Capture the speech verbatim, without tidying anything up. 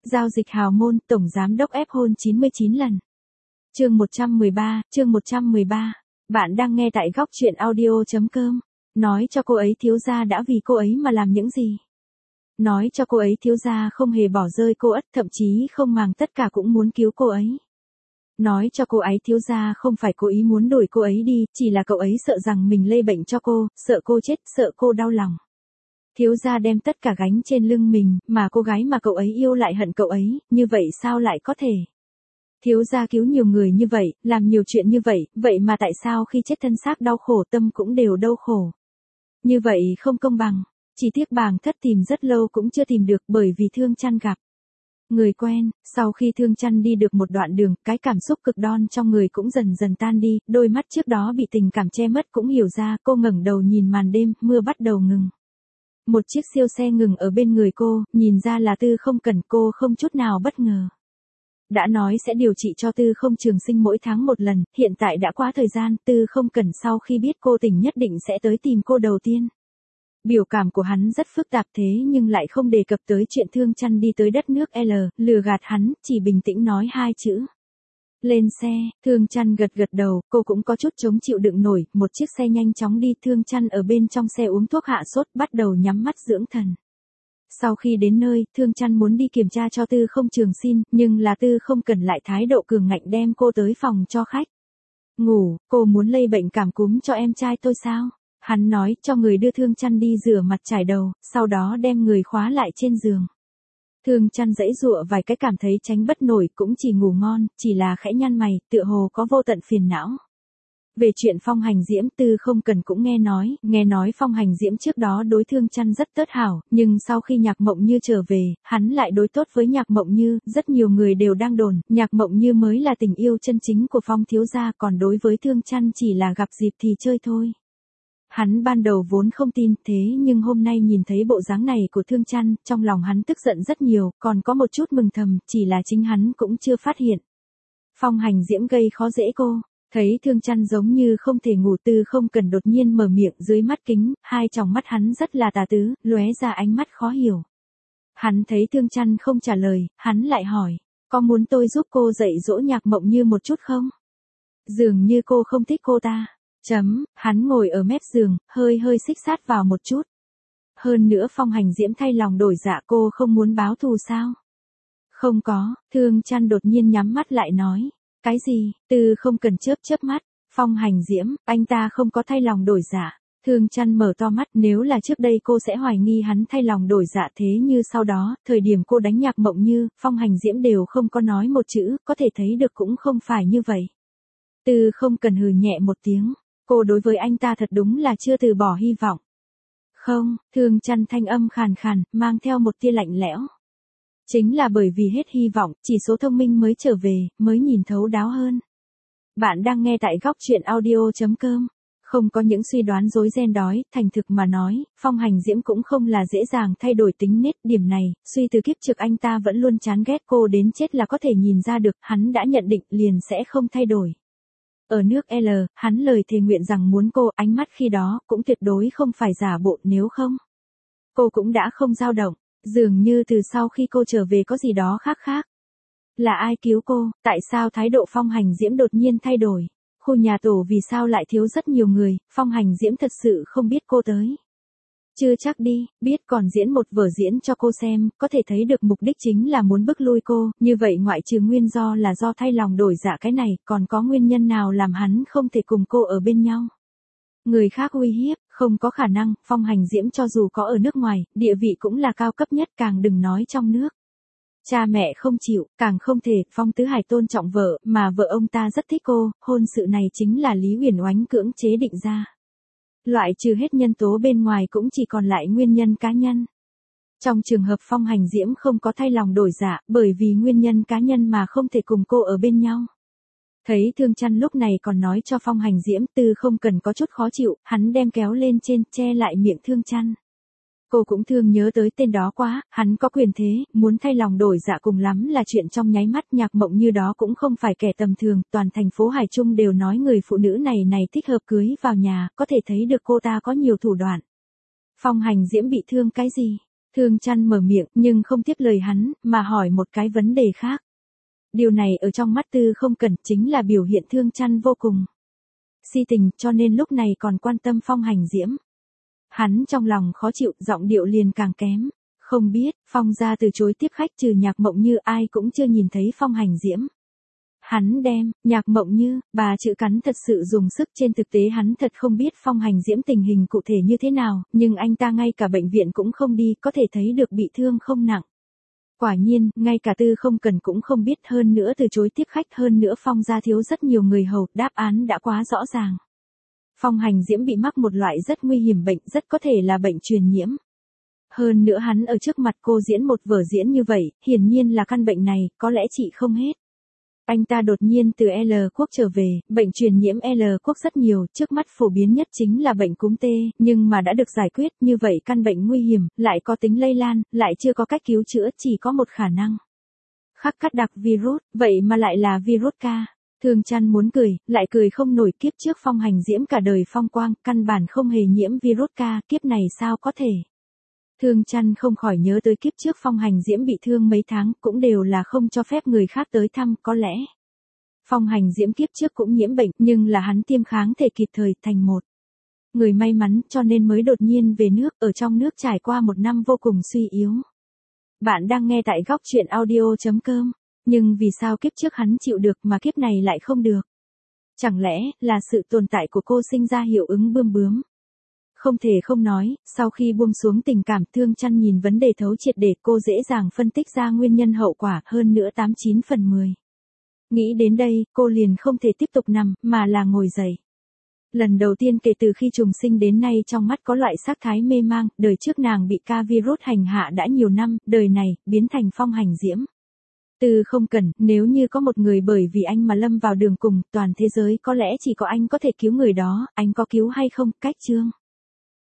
Giao dịch hào môn, tổng giám đốc ép hôn chín mươi chín lần. Chương một trăm mười ba, chương một trăm mười ba. Bạn đang nghe tại góc truyện audio chấm com. Nói cho cô ấy thiếu gia đã vì cô ấy mà làm những gì. Nói cho cô ấy thiếu gia không hề bỏ rơi cô ất, thậm chí không màng tất cả cũng muốn cứu cô ấy. Nói cho cô ấy thiếu gia không phải cố ý muốn đuổi cô ấy đi, chỉ là cậu ấy sợ rằng mình lây bệnh cho cô, sợ cô chết, sợ cô đau lòng. Thiếu gia đem tất cả gánh trên lưng mình, mà cô gái mà cậu ấy yêu lại hận cậu ấy, như vậy sao lại có thể? Thiếu gia cứu nhiều người như vậy, làm nhiều chuyện như vậy, vậy mà tại sao khi chết thân xác đau khổ tâm cũng đều đau khổ? Như vậy không công bằng, chỉ tiếc Bàng Thất tìm rất lâu cũng chưa tìm được bởi vì Thương Chăn gặp người quen. Sau khi Thương Chăn đi được một đoạn đường, cái cảm xúc cực đoan trong người cũng dần dần tan đi, đôi mắt trước đó bị tình cảm che mất cũng hiểu ra, cô ngẩng đầu nhìn màn đêm, mưa bắt đầu ngừng. Một chiếc siêu xe ngừng ở bên người cô, nhìn ra là Tư Không Cẩn, cô không chút nào bất ngờ. Đã nói sẽ điều trị cho Tư Không Trường Sinh mỗi tháng một lần, hiện tại đã qua thời gian, Tư Không Cẩn sau khi biết cô tỉnh nhất định sẽ tới tìm cô đầu tiên. Biểu cảm của hắn rất phức tạp thế nhưng lại không đề cập tới chuyện Thương Chăn đi tới đất nước L, lừa gạt hắn, chỉ bình tĩnh nói hai chữ. Lên xe, Thương Chăn gật gật đầu, cô cũng có chút chống chịu đựng nổi, một chiếc xe nhanh chóng đi, Thương Chăn ở bên trong xe uống thuốc hạ sốt, bắt đầu nhắm mắt dưỡng thần. Sau khi đến nơi, Thương Chăn muốn đi kiểm tra cho Tư Không Trường Sinh, nhưng là Tư Không Cẩn lại thái độ cường ngạnh đem cô tới phòng cho khách. Ngủ, cô muốn lây bệnh cảm cúm cho em trai tôi sao? Hắn nói, cho người đưa Thương Chăn đi rửa mặt trải đầu, sau đó đem người khóa lại trên giường. Thương Chăn giãy giụa vài cái cảm thấy tránh bất nổi, cũng chỉ ngủ ngon, chỉ là khẽ nhăn mày, tựa hồ có vô tận phiền não. Về chuyện Phong Hành Diễm, Tư Không Cẩn cũng nghe nói, nghe nói Phong Hành Diễm trước đó đối Thương Chăn rất tốt hảo, nhưng sau khi Nhạc Mộng Như trở về, hắn lại đối tốt với Nhạc Mộng Như, rất nhiều người đều đang đồn, Nhạc Mộng Như mới là tình yêu chân chính của Phong thiếu gia, còn đối với Thương Chăn chỉ là gặp dịp thì chơi thôi. Hắn ban đầu vốn không tin, thế nhưng hôm nay nhìn thấy bộ dáng này của Thương Chăn, trong lòng hắn tức giận rất nhiều, còn có một chút mừng thầm, chỉ là chính hắn cũng chưa phát hiện. Phong Hành Diễm gây khó dễ cô, thấy Thương Chăn giống như không thể ngủ, Tư Không Cẩn đột nhiên mở miệng, dưới mắt kính, hai tròng mắt hắn rất là tà tứ, lóe ra ánh mắt khó hiểu. Hắn thấy Thương Chăn không trả lời, hắn lại hỏi, có muốn tôi giúp cô dạy dỗ Nhạc Mộng Như một chút không? Dường như cô không thích cô ta. Chấm, hắn ngồi ở mép giường, hơi hơi xích sát vào một chút. Hơn nữa Phong Hành Diễm thay lòng đổi dạ, cô không muốn báo thù sao? Không có, Thương Chăn đột nhiên nhắm mắt lại nói. Cái gì? Tư Không Cần chớp chớp mắt. Phong Hành Diễm, anh ta không có thay lòng đổi dạ. Thương Chăn mở to mắt, nếu là trước đây cô sẽ hoài nghi hắn thay lòng đổi dạ, thế như sau đó, thời điểm cô đánh Nhạc Mộng Như, Phong Hành Diễm đều không có nói một chữ, có thể thấy được cũng không phải như vậy. Tư Không Cần hừ nhẹ một tiếng. Cô đối với anh ta thật đúng là chưa từ bỏ hy vọng. Không, Thương Chăn thanh âm khàn khàn, mang theo một tia lạnh lẽo. Chính là bởi vì hết hy vọng, chỉ số thông minh mới trở về, mới nhìn thấu đáo hơn. Bạn đang nghe tại góc truyện audio chấm com. Không có những suy đoán rối ren đói, thành thực mà nói, Phong Hành Diễm cũng không là dễ dàng thay đổi tính nết, điểm này, suy từ kiếp trước anh ta vẫn luôn chán ghét cô đến chết là có thể nhìn ra được, hắn đã nhận định liền sẽ không thay đổi. Ở nước L, hắn lời thề nguyện rằng muốn cô, ánh mắt khi đó cũng tuyệt đối không phải giả bộ, nếu không. Cô cũng đã không dao động, dường như từ sau khi cô trở về có gì đó khác khác. Là ai cứu cô, tại sao thái độ Phong Hành Diễm đột nhiên thay đổi? Khu nhà tổ vì sao lại thiếu rất nhiều người, Phong Hành Diễm thật sự không biết cô tới. Chưa chắc đi, biết còn diễn một vở diễn cho cô xem, có thể thấy được mục đích chính là muốn bức lui cô, như vậy ngoại trừ nguyên do là do thay lòng đổi dạ cái này, còn có nguyên nhân nào làm hắn không thể cùng cô ở bên nhau. Người khác uy hiếp, không có khả năng, Phong Hành Diễm cho dù có ở nước ngoài, địa vị cũng là cao cấp nhất, càng đừng nói trong nước. Cha mẹ không chịu, càng không thể, Phong Tứ Hải tôn trọng vợ, mà vợ ông ta rất thích cô, hôn sự này chính là Lý Uyển Oánh cưỡng chế định ra. Loại trừ hết nhân tố bên ngoài cũng chỉ còn lại nguyên nhân cá nhân. Trong trường hợp Phong Hành Diễm không có thay lòng đổi dạ, bởi vì nguyên nhân cá nhân mà không thể cùng cô ở bên nhau. Thấy Thương Chăn lúc này còn nói cho Phong Hành Diễm, Tư Không Cần có chút khó chịu, hắn đem kéo lên trên, che lại miệng Thương Chăn. Cô cũng thương nhớ tới tên đó quá, hắn có quyền thế, muốn thay lòng đổi dạ cùng lắm là chuyện trong nháy mắt. Nhạc Mộng Như đó cũng không phải kẻ tầm thường, toàn thành phố Hải Trung đều nói người phụ nữ này này thích hợp cưới vào nhà, có thể thấy được cô ta có nhiều thủ đoạn. Phong Hành Diễm bị thương cái gì? Thương Chăn mở miệng nhưng không tiếp lời hắn, mà hỏi một cái vấn đề khác. Điều này ở trong mắt Tư Không Cẩn chính là biểu hiện Thương Chăn vô cùng si tình, cho nên lúc này còn quan tâm Phong Hành Diễm. Hắn trong lòng khó chịu, giọng điệu liền càng kém. Không biết, Phong gia từ chối tiếp khách trừ Nhạc Mộng Như ai cũng chưa nhìn thấy Phong Hành Diễm. Hắn đem, Nhạc Mộng Như, bà chữ cắn thật sự dùng sức, trên thực tế hắn thật không biết Phong Hành Diễm tình hình cụ thể như thế nào, nhưng anh ta ngay cả bệnh viện cũng không đi, có thể thấy được bị thương không nặng. Quả nhiên, ngay cả Tư Không Cần cũng không biết, hơn nữa từ chối tiếp khách, hơn nữa Phong gia thiếu rất nhiều người hầu, đáp án đã quá rõ ràng. Phong Hành Diễm bị mắc một loại rất nguy hiểm bệnh, rất có thể là bệnh truyền nhiễm. Hơn nữa hắn ở trước mặt cô diễn một vở diễn như vậy, hiển nhiên là căn bệnh này, có lẽ trị không hết. Anh ta đột nhiên từ L quốc trở về, bệnh truyền nhiễm L quốc rất nhiều, trước mắt phổ biến nhất chính là bệnh cúm T, nhưng mà đã được giải quyết, như vậy căn bệnh nguy hiểm, lại có tính lây lan, lại chưa có cách cứu chữa, chỉ có một khả năng. Khắc cắt đặc virus, vậy mà lại là virus K. Thương Chăn muốn cười, lại cười không nổi, kiếp trước Phong Hành Diễm cả đời phong quang, căn bản không hề nhiễm virus K, kiếp này sao có thể. Thương Chăn không khỏi nhớ tới kiếp trước Phong Hành Diễm bị thương mấy tháng, cũng đều là không cho phép người khác tới thăm, có lẽ. Phong Hành Diễm kiếp trước cũng nhiễm bệnh, nhưng là hắn tiêm kháng thể kịp thời, thành một người may mắn, cho nên mới đột nhiên về nước, ở trong nước trải qua một năm vô cùng suy yếu. Bạn đang nghe tại góc truyện audio chấm com, nhưng vì sao kiếp trước hắn chịu được mà kiếp này lại không được? Chẳng lẽ là sự tồn tại của cô sinh ra hiệu ứng bươm bướm? Không thể không nói, sau khi buông xuống tình cảm, Thương Chăn nhìn vấn đề thấu triệt để, cô dễ dàng phân tích ra nguyên nhân hậu quả, hơn nữa tám chín phần mười. Nghĩ đến đây, cô liền không thể tiếp tục nằm, mà là ngồi dậy. Lần đầu tiên kể từ khi trùng sinh đến nay trong mắt có loại sắc thái mê mang, đời trước nàng bị ca virus hành hạ đã nhiều năm, đời này, biến thành Phong Hành Diễm. Tư Không Cần, nếu như có một người bởi vì anh mà lâm vào đường cùng, toàn thế giới có lẽ chỉ có anh có thể cứu người đó, anh có cứu hay không, cách chương.